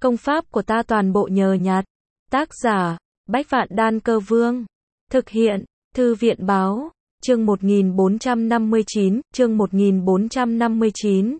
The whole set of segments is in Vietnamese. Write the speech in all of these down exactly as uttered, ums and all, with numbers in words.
Công pháp của ta toàn bộ nhờ nhặt. Tác giả, Bách Vạn Đan Cơ Vương. Thực hiện, Thư viện báo, chương một nghìn bốn trăm năm mươi chín, chương một nghìn bốn trăm năm mươi chín.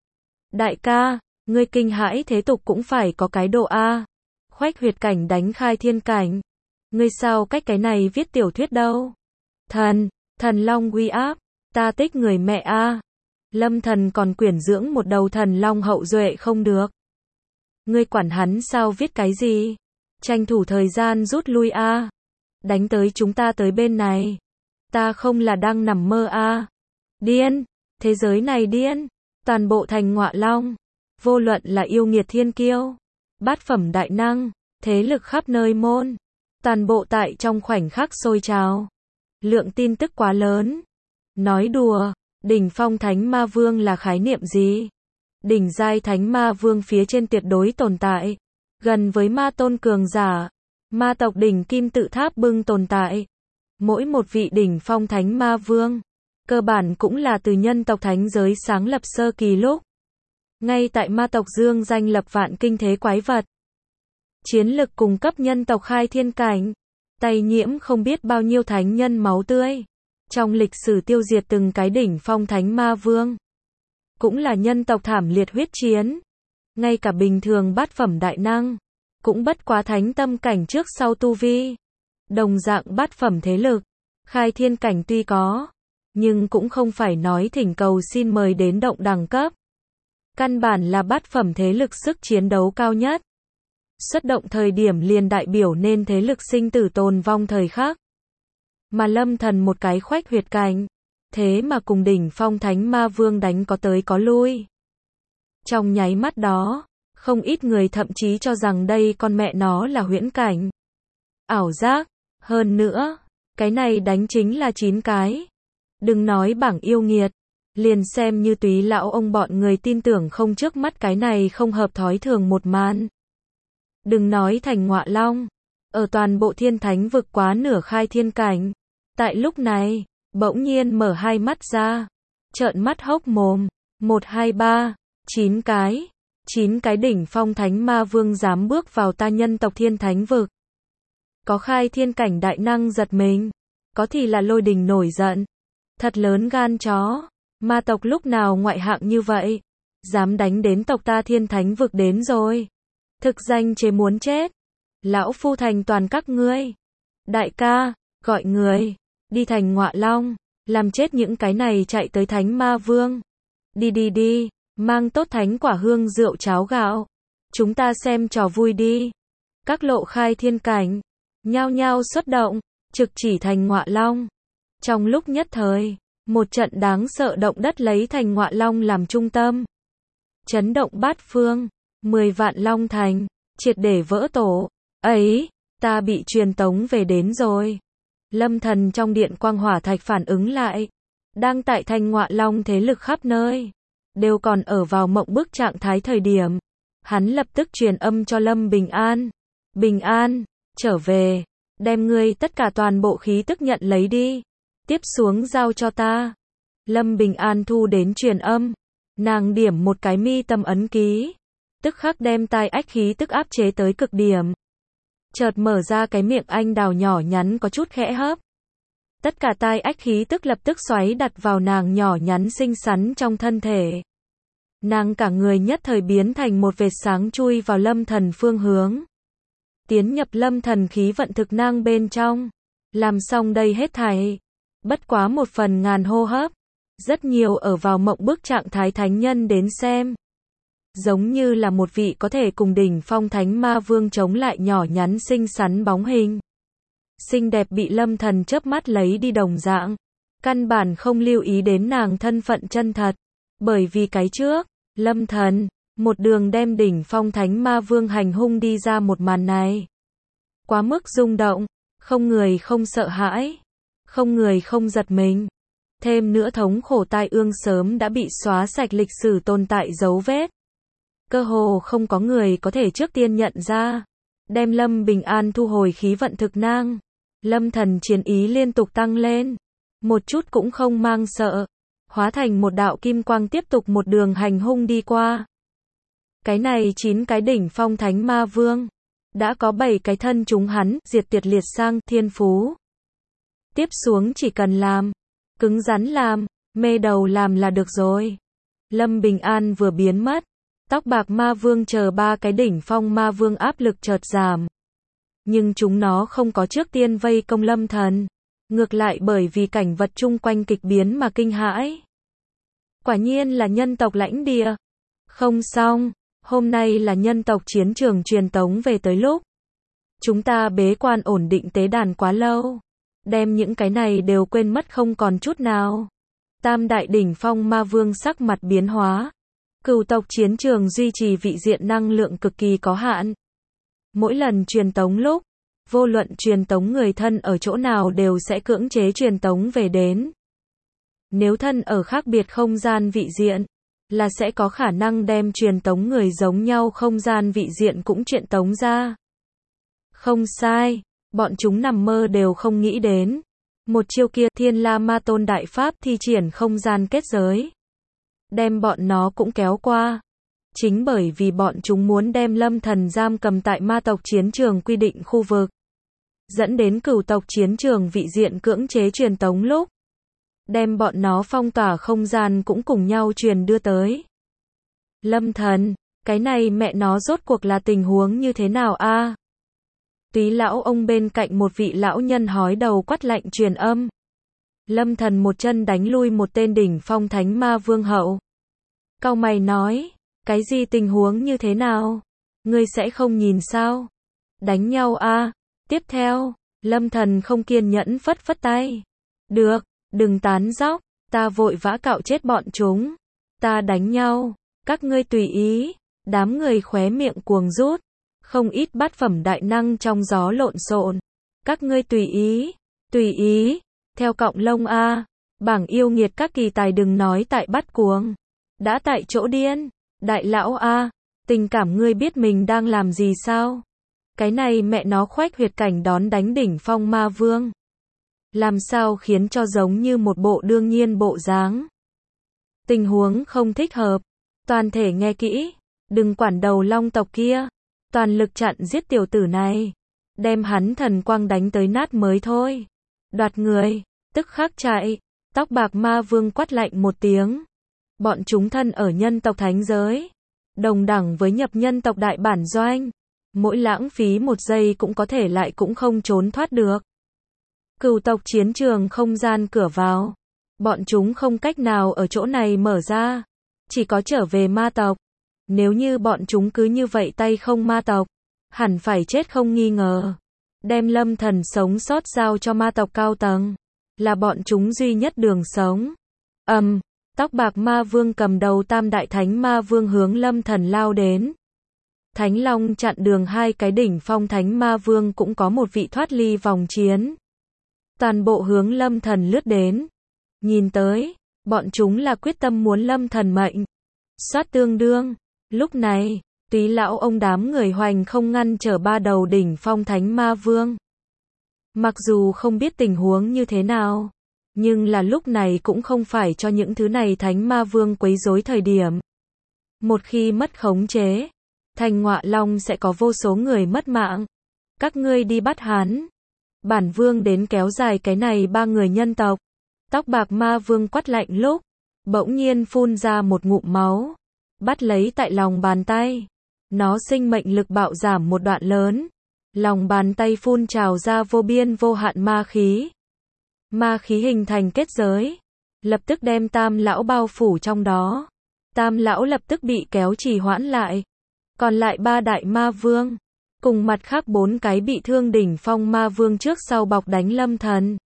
Đại ca, ngươi kinh hãi thế tục cũng phải có cái độ A. Khoách huyệt cảnh đánh khai thiên cảnh. Ngươi sao cách cái này viết tiểu thuyết đâu? Thần, thần long uy áp, ta tích người mẹ A. Lâm Thần còn quyển dưỡng một đầu thần long hậu duệ không được. Ngươi quản hắn sao viết cái gì? Tranh thủ thời gian rút lui A. Đánh tới chúng ta tới bên này. Ta không là đang nằm mơ A. Điên, thế giới này điên. Toàn bộ thành ngọa long. Vô luận là yêu nghiệt thiên kiêu, bát phẩm đại năng, thế lực khắp nơi môn. Toàn bộ tại trong khoảnh khắc sôi trào. Lượng tin tức quá lớn. Nói đùa, đỉnh phong thánh ma vương là khái niệm gì? Đỉnh giai thánh ma vương phía trên tuyệt đối tồn tại. Gần với ma tôn cường giả. Ma tộc đỉnh kim tự tháp bưng tồn tại. Mỗi một vị đỉnh phong thánh ma vương, cơ bản cũng là từ nhân tộc thánh giới sáng lập sơ kỳ lúc. Ngay tại ma tộc dương danh lập vạn kinh thế quái vật. Chiến lực cùng cấp nhân tộc khai thiên cảnh. Tay nhiễm không biết bao nhiêu thánh nhân máu tươi. Trong lịch sử tiêu diệt từng cái đỉnh phong thánh ma vương. Cũng là nhân tộc thảm liệt huyết chiến. Ngay cả bình thường bát phẩm đại năng, cũng bất quá thánh tâm cảnh trước sau tu vi. Đồng dạng bát phẩm thế lực, khai thiên cảnh tuy có, nhưng cũng không phải nói thỉnh cầu xin mời đến động đẳng cấp. Căn bản là bát phẩm thế lực sức chiến đấu cao nhất. Xuất động thời điểm liền đại biểu nên thế lực sinh tử tồn vong thời khắc. Mà Lâm Thần một cái khoách huyệt cảnh, thế mà cùng đỉnh phong thánh ma vương đánh có tới có lui. Trong nháy mắt đó, không ít người thậm chí cho rằng đây con mẹ nó là huyễn cảnh. Ảo giác, hơn nữa, cái này đánh chính là chín cái. Đừng nói bảng yêu nghiệt, liền xem như túy lão ông bọn người tin tưởng không trước mắt cái này không hợp thói thường một màn. Đừng nói thành ngọa long, ở toàn bộ thiên thánh vực quá nửa khai thiên cảnh. Tại lúc này, bỗng nhiên mở hai mắt ra, trợn mắt hốc mồm, một hai ba, chín cái, chín cái đỉnh phong thánh ma vương dám bước vào ta nhân tộc thiên thánh vực. Có khai thiên cảnh đại năng giật mình, có thì là lôi đình nổi giận. Thật lớn gan chó, ma tộc lúc nào ngoại hạng như vậy, dám đánh đến tộc ta thiên thánh vực đến rồi. Thực danh chế muốn chết, lão phu thành toàn các ngươi. Đại ca, gọi người, đi thành ngọa long, làm chết những cái này chạy tới thánh ma vương. Đi đi đi, mang tốt thánh quả hương rượu cháo gạo. Chúng ta xem trò vui đi. Các lộ khai thiên cảnh, nhao nhao xuất động, trực chỉ thành ngọa long. Trong lúc nhất thời, một trận đáng sợ động đất lấy thành ngọa long làm trung tâm. Chấn động bát phương, mười vạn long thành, triệt để vỡ tổ. Ấy, ta bị truyền tống về đến rồi. Lâm Thần trong điện quang hỏa thạch phản ứng lại. Đang tại thành ngọa long thế lực khắp nơi, đều còn ở vào mộng bức trạng thái thời điểm. Hắn lập tức truyền âm cho Lâm Bình An. Bình An, trở về, đem ngươi tất cả toàn bộ khí tức nhận lấy đi. Tiếp xuống giao cho ta. Lâm Bình An thu đến truyền âm. Nàng điểm một cái mi tâm ấn ký. Tức khắc đem tai ách khí tức áp chế tới cực điểm. Chợt mở ra cái miệng anh đào nhỏ nhắn có chút khẽ hấp. Tất cả tai ách khí tức lập tức xoáy đặt vào nàng nhỏ nhắn xinh xắn trong thân thể. Nàng cả người nhất thời biến thành một vệt sáng chui vào Lâm Thần phương hướng. Tiến nhập Lâm Thần khí vận thực năng bên trong. Làm xong đây hết thảy. Bất quá một phần ngàn hô hấp. Rất nhiều ở vào mộng bức trạng thái thánh nhân đến xem. Giống như là một vị có thể cùng đỉnh phong thánh ma vương chống lại nhỏ nhắn xinh xắn bóng hình. Xinh đẹp bị Lâm Thần chớp mắt lấy đi đồng dạng. Căn bản không lưu ý đến nàng thân phận chân thật. Bởi vì cái trước, Lâm Thần, một đường đem đỉnh phong thánh ma vương hành hung đi ra một màn này. Quá mức rung động, không người không sợ hãi, không người không giật mình. Thêm nữa thống khổ tai ương sớm đã bị xóa sạch lịch sử tồn tại dấu vết. Cơ hồ không có người có thể trước tiên nhận ra. Đem Lâm Bình An thu hồi khí vận thực năng. Lâm Thần chiến ý liên tục tăng lên. Một chút cũng không mang sợ. Hóa thành một đạo kim quang tiếp tục một đường hành hung đi qua. Cái này chín cái đỉnh phong thánh ma vương. Đã có bảy cái thân chúng hắn, diệt tuyệt liệt sang, thiên phú. Tiếp xuống chỉ cần làm. Cứng rắn làm, mê đầu làm là được rồi. Lâm Bình An vừa biến mất. Tóc bạc ma vương chờ ba cái đỉnh phong ma vương áp lực chợt giảm. Nhưng chúng nó không có trước tiên vây công Lâm Thần. Ngược lại bởi vì cảnh vật chung quanh kịch biến mà kinh hãi. Quả nhiên là nhân tộc lãnh địa. Không xong, hôm nay là nhân tộc chiến trường truyền tống về tới lúc. Chúng ta bế quan ổn định tế đàn quá lâu. Đem những cái này đều quên mất không còn chút nào. Tam đại đỉnh phong ma vương sắc mặt biến hóa. Cửu tộc chiến trường duy trì vị diện năng lượng cực kỳ có hạn. Mỗi lần truyền tống lúc, vô luận truyền tống người thân ở chỗ nào đều sẽ cưỡng chế truyền tống về đến. Nếu thân ở khác biệt không gian vị diện, là sẽ có khả năng đem truyền tống người giống nhau không gian vị diện cũng truyền tống ra. Không sai, bọn chúng nằm mơ đều không nghĩ đến. Một chiêu kia Thiên La Ma Tôn Đại Pháp thi triển không gian kết giới. Đem bọn nó cũng kéo qua. Chính bởi vì bọn chúng muốn đem Lâm Thần giam cầm tại ma tộc chiến trường quy định khu vực. Dẫn đến cửu tộc chiến trường vị diện cưỡng chế truyền tống lúc. Đem bọn nó phong tỏa không gian cũng cùng nhau truyền đưa tới. Lâm Thần, cái này mẹ nó rốt cuộc là tình huống như thế nào a? À? Túy lão ông bên cạnh một vị lão nhân hói đầu quát lạnh truyền âm. Lâm Thần một chân đánh lui một tên đỉnh phong thánh ma vương hậu. Cau mày nói, cái gì tình huống như thế nào? Ngươi sẽ không nhìn sao? Đánh nhau a? À? Tiếp theo, Lâm Thần không kiên nhẫn phất phất tay. Được, đừng tán dóc, ta vội vã cạo chết bọn chúng. Ta đánh nhau, các ngươi tùy ý. Đám người khóe miệng cuồng rút. Không ít bát phẩm đại năng trong gió lộn xộn. Các ngươi tùy ý, tùy ý. Theo cọng lông a, bảng yêu nghiệt các kỳ tài đừng nói tại bắt cuồng. Đã tại chỗ điên. Đại lão a, tình cảm ngươi biết mình đang làm gì sao? Cái này mẹ nó khoách huyệt cảnh đón đánh đỉnh phong ma vương. Làm sao khiến cho giống như một bộ đương nhiên bộ dáng. Tình huống không thích hợp. Toàn thể nghe kỹ. Đừng quản đầu long tộc kia. Toàn lực chặn giết tiểu tử này. Đem hắn thần quang đánh tới nát mới thôi. Đoạt người. Tức khắc chạy. Tóc bạc ma vương quát lạnh một tiếng. Bọn chúng thân ở nhân tộc thánh giới. Đồng đẳng với nhập nhân tộc đại bản doanh. Mỗi lãng phí một giây cũng có thể lại cũng không trốn thoát được. Cửu tộc chiến trường không gian cửa vào. Bọn chúng không cách nào ở chỗ này mở ra. Chỉ có trở về ma tộc. Nếu như bọn chúng cứ như vậy tay không ma tộc. Hẳn phải chết không nghi ngờ. Đem Lâm Thần sống sót giao cho ma tộc cao tầng. Là bọn chúng duy nhất đường sống. Ầm, um, tóc bạc ma vương cầm đầu tam đại thánh ma vương hướng Lâm Thần lao đến. Thánh Long chặn đường hai cái đỉnh phong thánh ma vương cũng có một vị thoát ly vòng chiến. Toàn bộ hướng Lâm Thần lướt đến. Nhìn tới, bọn chúng là quyết tâm muốn Lâm Thần mệnh. Soát tương đương. Lúc này, Túy lão ông đám người hoành không ngăn trở ba đầu đỉnh phong thánh ma vương. Mặc dù không biết tình huống như thế nào, nhưng là lúc này cũng không phải cho những thứ này thánh ma vương quấy rối thời điểm. Một khi mất khống chế, thành Ngọa Long sẽ có vô số người mất mạng. Các ngươi đi bắt hắn. Bản vương đến kéo dài cái này ba người nhân tộc. Tóc bạc ma vương quát lạnh lúc, bỗng nhiên phun ra một ngụm máu. Bắt lấy tại lòng bàn tay. Nó sinh mệnh lực bạo giảm một đoạn lớn. Lòng bàn tay phun trào ra vô biên vô hạn ma khí. Ma khí hình thành kết giới. Lập tức đem tam lão bao phủ trong đó. Tam lão lập tức bị kéo trì hoãn lại. Còn lại ba đại ma vương. Cùng mặt khác bốn cái bị thương đỉnh phong ma vương trước sau bọc đánh Lâm Thần.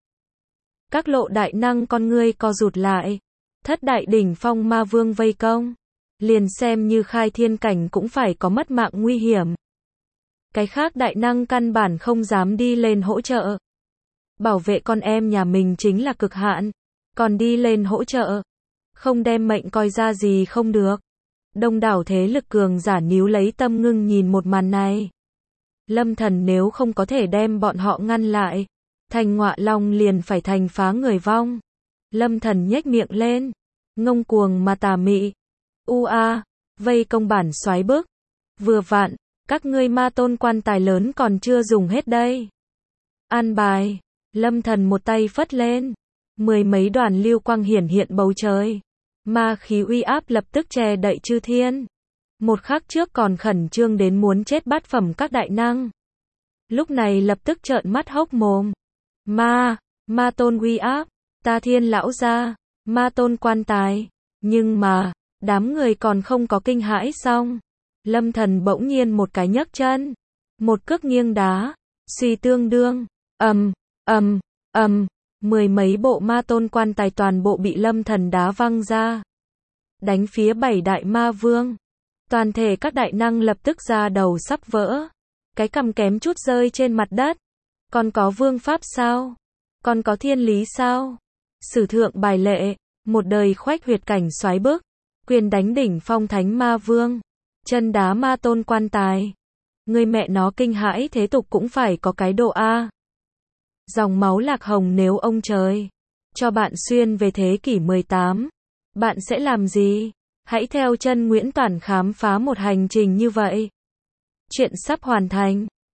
Các lộ đại năng con ngươi co rụt lại. Thất đại đỉnh phong ma vương vây công. Liền xem như khai thiên cảnh cũng phải có mất mạng nguy hiểm. Cái khác đại năng căn bản không dám đi lên hỗ trợ. Bảo vệ con em nhà mình chính là cực hạn. Còn đi lên hỗ trợ. Không đem mệnh coi ra gì không được. Đông đảo thế lực cường giả níu lấy tâm ngưng nhìn một màn này. Lâm Thần nếu không có thể đem bọn họ ngăn lại. Thành Ngọa Long liền phải thành phá người vong. Lâm Thần nhếch miệng lên. Ngông cuồng mà tà mị. U a, vây công bản soái bức. Vừa vặn, các ngươi ma tôn quan tài lớn còn chưa dùng hết đây. An bài, Lâm Thần một tay phất lên, mười mấy đoàn lưu quang hiển hiện bầu trời. Ma khí uy áp lập tức che đậy chư thiên. Một khắc trước còn khẩn trương đến muốn chết bát phẩm các đại năng. Lúc này lập tức trợn mắt hốc mồm. Ma, ma tôn uy áp, ta thiên lão gia, ma tôn quan tài. Nhưng mà, đám người còn không có kinh hãi xong. Lâm Thần bỗng nhiên một cái nhấc chân. Một cước nghiêng đá, suy tương đương, ầm, ầm, ầm, mười mấy bộ ma tôn quan tài toàn bộ bị Lâm Thần đá văng ra. Đánh phía bảy đại ma vương. Toàn thể các đại năng lập tức ra đầu sắp vỡ. Cái cằm kém chút rơi trên mặt đất. Còn có vương pháp sao? Còn có thiên lý sao? Sử thượng bài lệ, một đời khoách huyệt cảnh xoáy bức, quyền đánh đỉnh phong thánh ma vương, chân đá ma tôn quan tài. Người mẹ nó kinh hãi thế tục cũng phải có cái độ A. Dòng máu lạc hồng nếu ông trời cho bạn xuyên về thế kỷ mười tám, bạn sẽ làm gì? Hãy theo chân Nguyễn Toản khám phá một hành trình như vậy. Chuyện sắp hoàn thành.